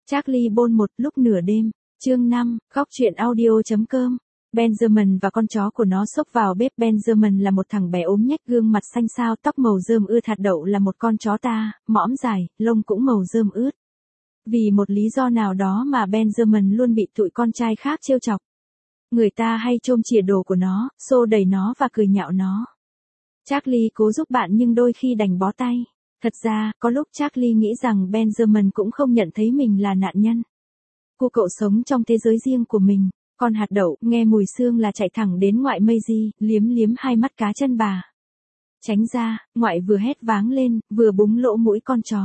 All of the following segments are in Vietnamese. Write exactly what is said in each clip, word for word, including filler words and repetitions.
Charlie Bôn một lúc nửa đêm, chương năm, góc truyện audio.com. Benjamin và con chó của nó xốc vào bếp. Benjamin là một thằng bé ốm nhách, gương mặt xanh xao, tóc màu rơm ướt. Hạt đậu là một con chó ta, mõm dài, lông cũng màu rơm ướt. Vì một lý do nào đó mà Benjamin luôn bị tụi con trai khác trêu chọc. Người ta hay chôm chìa đồ của nó, xô đẩy nó và cười nhạo nó. Charlie cố giúp bạn nhưng đôi khi đành bó tay. Thật ra, có lúc Charlie nghĩ rằng Benjamin cũng không nhận thấy mình là nạn nhân. Cô cậu sống trong thế giới riêng của mình. Con hạt đậu, nghe mùi xương là chạy thẳng đến ngoại Maisie, liếm liếm hai mắt cá chân bà. Tránh ra, ngoại vừa hét váng lên, vừa búng lỗ mũi con chó.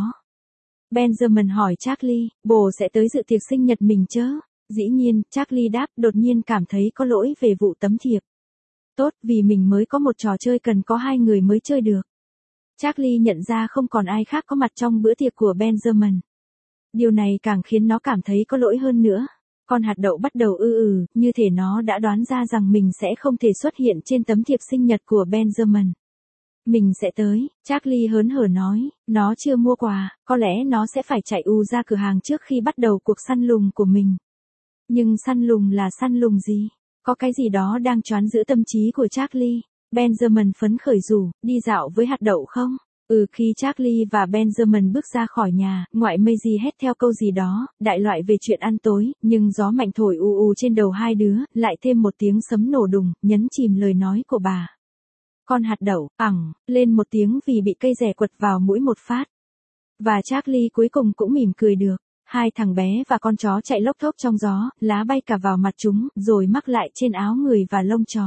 Benjamin hỏi Charlie, bồ sẽ tới dự tiệc sinh nhật mình chớ? Dĩ nhiên, Charlie đáp, đột nhiên cảm thấy có lỗi về vụ tấm thiệp. Tốt, vì mình mới có một trò chơi cần có hai người mới chơi được. Charlie nhận ra không còn ai khác có mặt trong bữa tiệc của Benjamin. Điều này càng khiến nó cảm thấy có lỗi hơn nữa. Con hạt đậu bắt đầu ư ừ, như thể nó đã đoán ra rằng mình sẽ không thể xuất hiện trên tấm thiệp sinh nhật của Benjamin. Mình sẽ tới, Charlie hớn hở nói, nó chưa mua quà, có lẽ nó sẽ phải chạy ù ra cửa hàng trước khi bắt đầu cuộc săn lùng của mình. Nhưng săn lùng là săn lùng gì? Có cái gì đó đang choán giữa tâm trí của Charlie. Benjamin phấn khởi rủ, đi dạo với hạt đậu không? Ừ, khi Charlie và Benjamin bước ra khỏi nhà, ngoại Maisie hét theo câu gì đó, đại loại về chuyện ăn tối, nhưng gió mạnh thổi u u trên đầu hai đứa, lại thêm một tiếng sấm nổ đùng, nhấn chìm lời nói của bà. Con hạt đậu, ẳng, lên một tiếng vì bị cây rẻ quật vào mũi một phát. Và Charlie cuối cùng cũng mỉm cười được. Hai thằng bé và con chó chạy lốc thốc trong gió, lá bay cả vào mặt chúng, rồi mắc lại trên áo người và lông chó.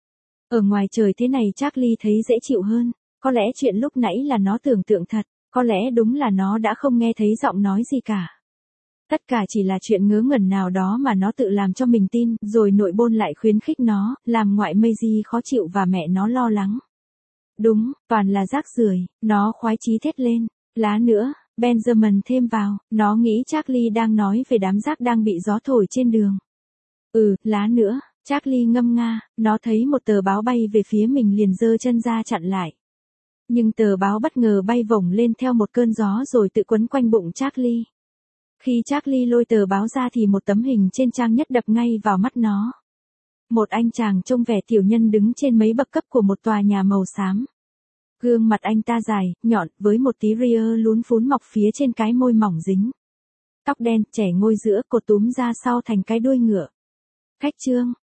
Ở ngoài trời thế này Charlie thấy dễ chịu hơn. Có lẽ chuyện lúc nãy là nó tưởng tượng thật, có lẽ đúng là nó đã không nghe thấy giọng nói gì cả. Tất cả chỉ là chuyện ngớ ngẩn nào đó mà nó tự làm cho mình tin, rồi nội Bôn lại khuyến khích nó, làm ngoại Maisie khó chịu và mẹ nó lo lắng. Đúng, toàn là rác rưởi, nó khoái chí thét lên. Lá nữa, Benjamin thêm vào, nó nghĩ Charlie đang nói về đám rác đang bị gió thổi trên đường. Ừ, lá nữa, Charlie ngâm nga, nó thấy một tờ báo bay về phía mình liền giơ chân ra chặn lại. Nhưng tờ báo bất ngờ bay vổng lên theo một cơn gió rồi tự quấn quanh bụng Charlie. Khi Charlie lôi tờ báo ra thì một tấm hình trên trang nhất đập ngay vào mắt nó. Một anh chàng trông vẻ tiểu nhân đứng trên mấy bậc cấp của một tòa nhà màu xám. Gương mặt anh ta dài, nhọn, với một tí ria lún phún mọc phía trên cái môi mỏng dính. Tóc đen, trẻ ngôi giữa, cột túm ra sau thành cái đuôi ngựa. Khách trương,